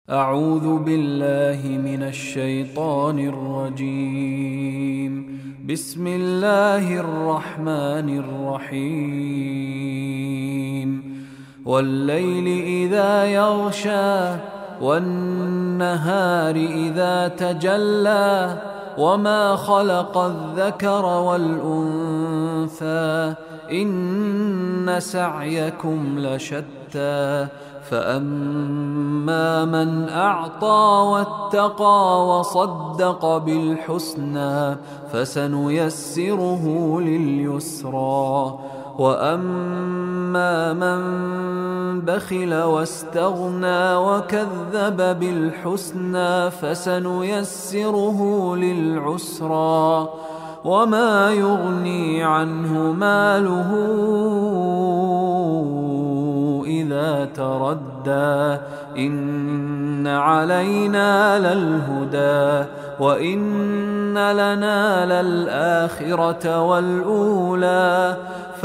أعوذ بالله من الشيطان الرجيم. بسم الله الرحمن الرحيم. والليل إذا يغشى والنهار إذا تجلى وما خلق الذكر والأنثى إن سعيكم لشتى فأما من أعطى واتقى وصدق بالحسنى فسنيسره لليسرى وأما من بخل واستغنى وكذب بالحسنى فسنيسره للعسرى وما يغني عنه ماله إذا تردى إن علينا للهدى وإن لنا للآخرة والأولى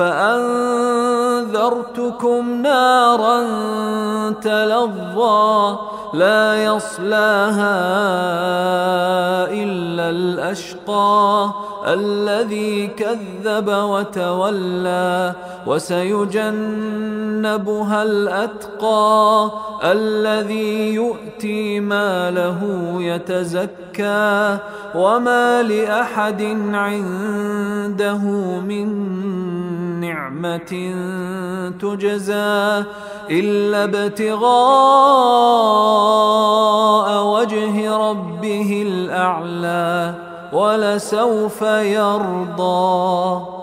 فأنذرتكم نارا تلظى لا يصلاها إلا الأشقى الذي كذب وتولى وسيجنبها الأتقى الذي يؤتي ماله يتزكى وما لأحد عنده من نعمة تجزى إلا ابتغاء وجه ربه الأعلى ولسوف يرضى.